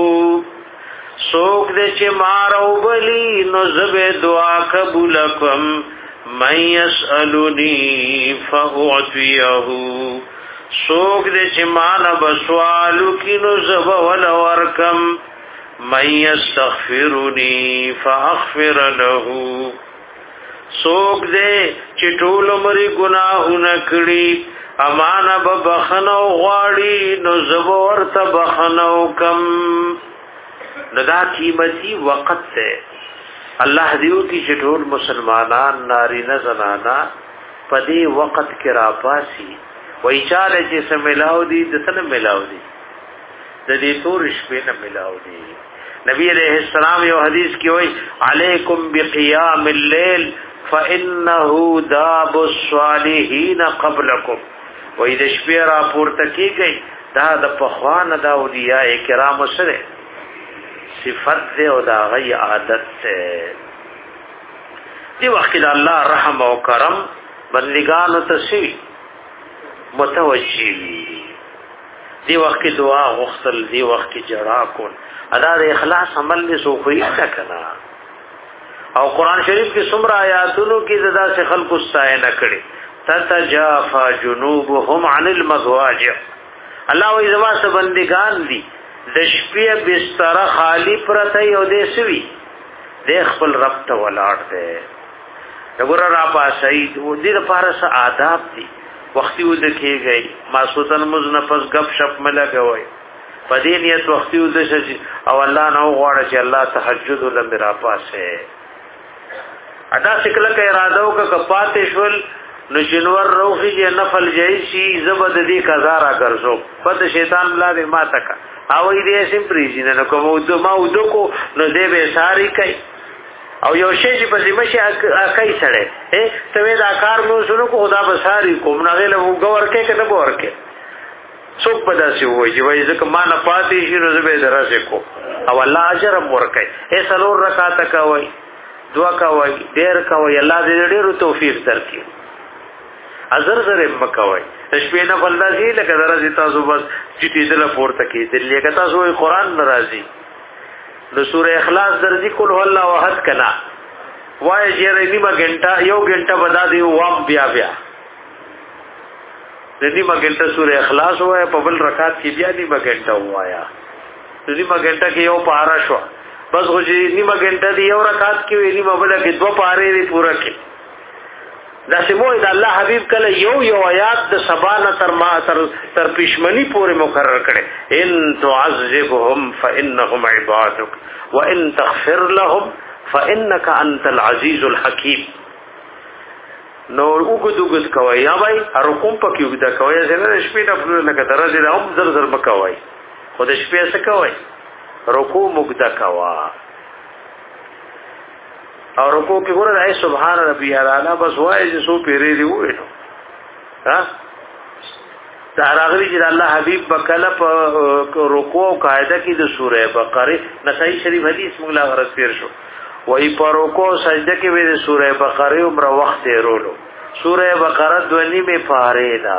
سوک دې چې مارو بلی نو زب دعا قبول کم من یسالونی فاعطیه سوک دې چې مان بسوالو کی نو زب ول ورکم من یستغفرنی فاغفر له سوک دے چټول مری گناهونه کړی امانه به بخنو غواړي نو زبور ته بخنو کم لدا قیمتي وخت ہے الله دیو کی چټول مسلمانان ناری نه زنانا پدی وخت کې را پاسي وای چاله چې سملاو دي د سن ملاو دي د دې تور شپې نه ملاو دي نبی علیہ السلام یو حدیث کی ہوئی علیکم بقیام اللیل فانه داب الصالحین قبلکم وای د شپې را پورته کیږي دا د پخوان د اولیاء کرام سره صفت ده او دا غي عادت ده دی وخت د الله رحم او کرم بندگانو ته شي متوجي دی وخت دعا غسل دی وخت جڑا کول ادا د اخلاص عمل له سوخی تکنا او قران شریف کې څومره آیاتونو کې زدا سے خلق استاینه کړي تتجافا جنوبهم عن المضاجع الله وی زما سه بندگان دي د شپې بستر خالی پرته یو دې سوي د خپل رب ته ولاړ دي وګوره را پاسې و دې لپاره څه آداب دي وختي ود کېږي ماسوتن مزنفس غب شپ ملګوي پدې نیت وختي ود شي او الله نو غواړي چې الله تهجد ول میرا پاسه ادا شکل کې اراده او ک پاتې شول نو جنور روخي چې نفل جاي شي زبد دي کزارا ګرځو پد شیطان بلاره ما تک او دې سیم پریزینه نو کوم د ما ودو کو نو دې به ساری کوي او یو شی چې په ذمہ شي اکای سره اے ته دا کار مو شروع کو خدا بساری کوم نه له وګور کې کنه ګور کې څوک پداسي وای چې وای ځکه ما نه پاتې شي نو زه به دراسه کو او الله اجر ورکړي اے سلور رکعات کوي دعا کوي ډیر کوي الله دې ډېر توفیق درکړي ازر زر مکوي تشبیه نه فلذي لکه درځي تاسو بس چې دې له پورته کې دې لکه تاسو قرآن ناراضي د سوره اخلاص درځي کول الله واحد کنا وای چې نیمه غنټه یو غنټه بدا دی وام بیا بیا د نیمه غنټه سوره اخلاص وای په بل رکعات کې بیا نیمه غنټه وایا د نیمه غنټه کې یو پارا شو بس خو چې نیمه غنټه دی یو رکعات کې نیمه بل کې دوه پاره دی پورا کې دا سموي د الله حبيب کله یو یو آیات د سبانه تر ما تر تر پښمنی پورې مقرر کړي ان تعذبهم فانهم عبادك وان تغفر لهم فانك انت العزيز الحكيم نو وګدوګد کوي یا بھائی هر کوم پکې وګدا کوي څنګه شپې نه پر لکه درځي دا هم زر زر مکوي خو د شپې څه کوي رکوع مګدا کوا او رکوع کې ګوره دای سبحان ربي اعلی بس وای چې سو پیری دی وې نو ها دا راغلی چې الله حبيب بکله په رکوع قاعده کې د سوره بقره نسائی شریف حدیث موږ لا غرض پیر شو وای په رکوع سجده کې وې د سوره بقره عمر وخت ورولو سوره بقره دونی می پاره دا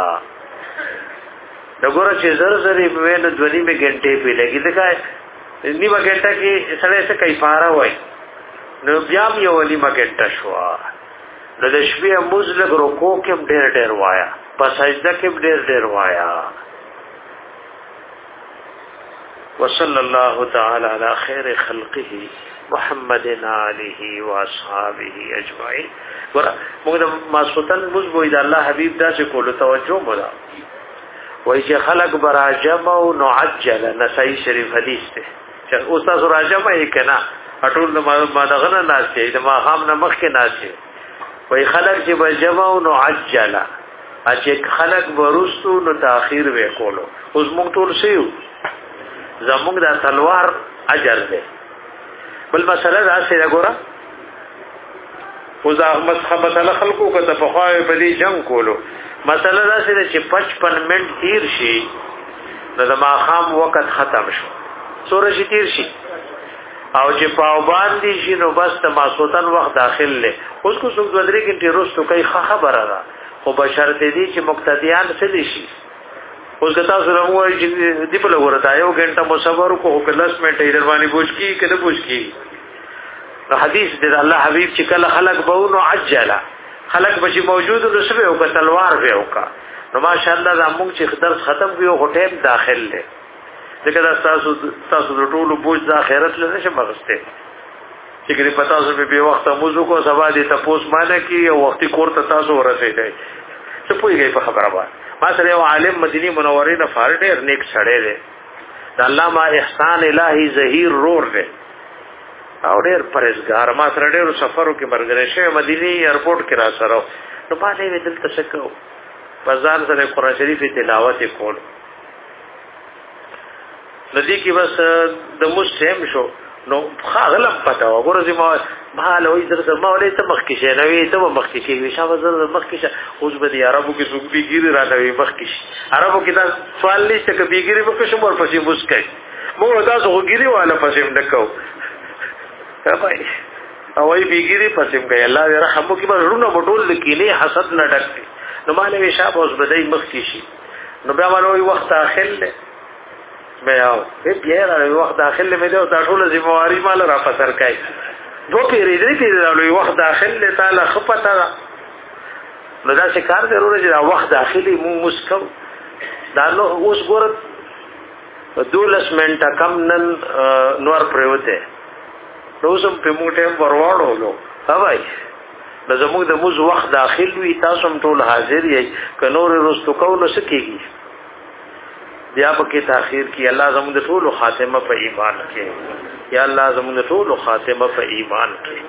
دغه چې زر زری په نه دونی می غنټه په لګی دا نیمه غنټه کې سړی څه کوي پاره وای نو بیا یو ولي مګنټه شو نو د شپې مزلګ رکوع کې ډېر ډېر وایا په سجده کې ډېر ډېر وایا وصلی الله تعالی علی خیر خلقه محمد علیه و اصحابہ اجمعین ور موږ د ماسوتن مزبو د الله حبیب داسې کولو توجه مولا وای چې خلق براجم او نعجل نسائی شریف حدیث ته چې استاد راجم یې کنا اټول ما دغه نه ناشته د ما خام نه مخ کې ناشته وای خلق چې بجمع او نعجل اچې خلق ورستو نو تاخير وکولو اوس موږ ټول شیو زموږ د تلوار اجر ده بل مسله دا سره ګوره اوس احمد خبره خلقو کته په خوای په دې جنگ کولو مسله دا سره چې پچپن منټ تیر شي د ما خام وخت ختم شو سورج تیر شي او چې پاو باندې شي نو بس د ماسوتن وخت داخل له اوس کو څو دوه درې غنټې وروسته کوي خبره ده خو بشرط دي چې مقتدیان څه دي شي اوس کتا سره وایي چې دی په لورته یو غنټه مصبر کو په لس منټې دروانی بوج کی کله بوج کی نو حدیث د الله حبیب چې کله خلق بهونو عجلا خلق بشي موجود نو سبه او تلوار به وکا نو ماشاءالله زموږ چې درس ختم کیو غټیم داخل له دغه تاسو تاسو د ټولو بوج د آخرت له نشه مغسته چې کله پتا اوسه په وخت موضوع کو سبا دي تاسو معنی کی او وختي کور ته تاسو ورسېږئ څه پويږئ په خبره باندې ما سره یو عالم مدینی منورې نه فارډ نیک سړی دی د علامه احسان الهی ظهیر رور دی او ډېر پرهیزګار ما سره ډېر سفرو کې مرګره شه مدینی ایرپورټ کې را سره نو ما نه ودل تشکو بازار سره قرآن شریف تلاوت کول ندی کی بس د مسلم شو نو خاغلم پتا وګورځي ما ما له وې در ما ولې ته مخ کې شه نو وې ته مخ کې کې شابه زر مخ کې شه اوس به دی عربو کې څوک بیګری را نوي مخ کې عربو کې دا سوال نشته کې بیګری به کوم ور پسې مسکای مو تاسو وګری والا پسې مدکاو بھائی او ای بیګری پسې مګي الله دې رحم وکي به ورونه بټول کینه حسد نه ډکې نو مالې شابه اوس به دی مخ کې شي نو بیا مالوي وخت اخل بیا په بیا راوي وخت داخل له مې دا ټول ذمہواری مال را پسر کای دو پیری دې پیری راوي وخت داخل له تعالی خپتا نو دا شکار ضرور دی دا وخت داخلي مو مسکو دا نو اوس ګور دولس منټه کم نن نور پروته نو سم په موټه ورواړو نو هاوای د زموږ د موز وخت داخل وي تاسو هم ټول حاضر یې ک نور رستو کو نو سکیږي بیا پکې تاخير کی الله زموږ د ټول خاتمه په ایمان کې یا الله زموږ د ټول خاتمه په ایمان کې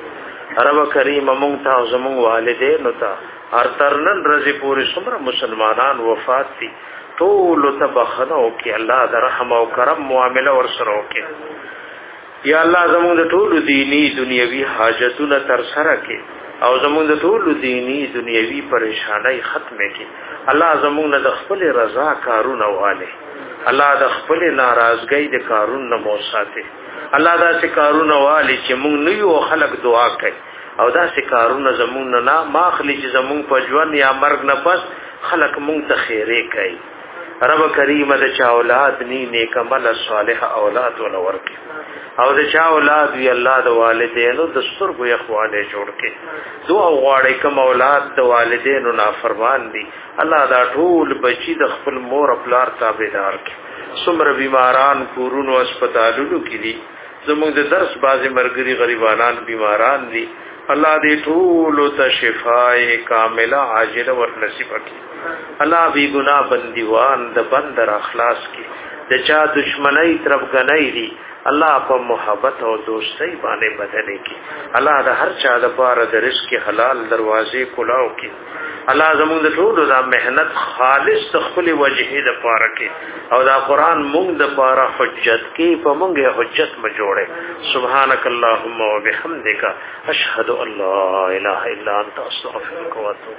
رب کریم مونږ ته او زمونږ والدینو ته هر ترنن رضی پوری څومره مسلمانان وفات دي ټول ته بخنه وکي الله د رحم او کرم معامله ورسره وکي یا الله زمونږ د ټول دینی دنیوي حاجتونه تر سره کړي او زمونږ د ټول دینی دنیوي پریشانای ختمه کړي الله زمونږ د خپل رضا کارونه واله الله د خپل ناراضګۍ د کارونه مو ساتي الله دا سي کارونه والی چې مونږ نه یو خلق دعا کوي او دا سي کارونه زمونږ نه ماخلي چې زمونږ په ژوند یا مرګ نه پس خلق مونږ ته خیره کوي رب کریم د چا اولاد ني نیک عمل صالح اولاد ولور کوي او د چا اولاد وی الله د والدینو د سترګو اخواله جوړ کړي دعا غواړي کوم اولاد د والدینو نافرمان دي الله دا ټول بچي د خپل مور خپلار تابعدار کړي څومره بیماران کورونو هسپتالونو کې دي زموږ د درس بازي مرګري غریبانان بیماران دي الله دې ټول ته شفای کامله عاجله ور نصیب کړي الله بي ګناه بنديوان د بندر اخلاص کړي د چا دشمنی طرف غنۍ دي الله په محبت او دوستۍ باندې بدلې کړي الله د هر چا د پاره د رزق حلال دروازې کلاو کړي الله زموږ د ټول د مهنت خالص خپل وجهه د پاره کړي او دا قران موږ د پاره حجت کې په موږ حجت ما جوړه سبحانك اللهم وبحمدك اشهد ان لا اله الا انت استغفرك واتوب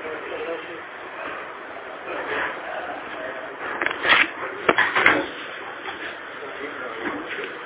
اليك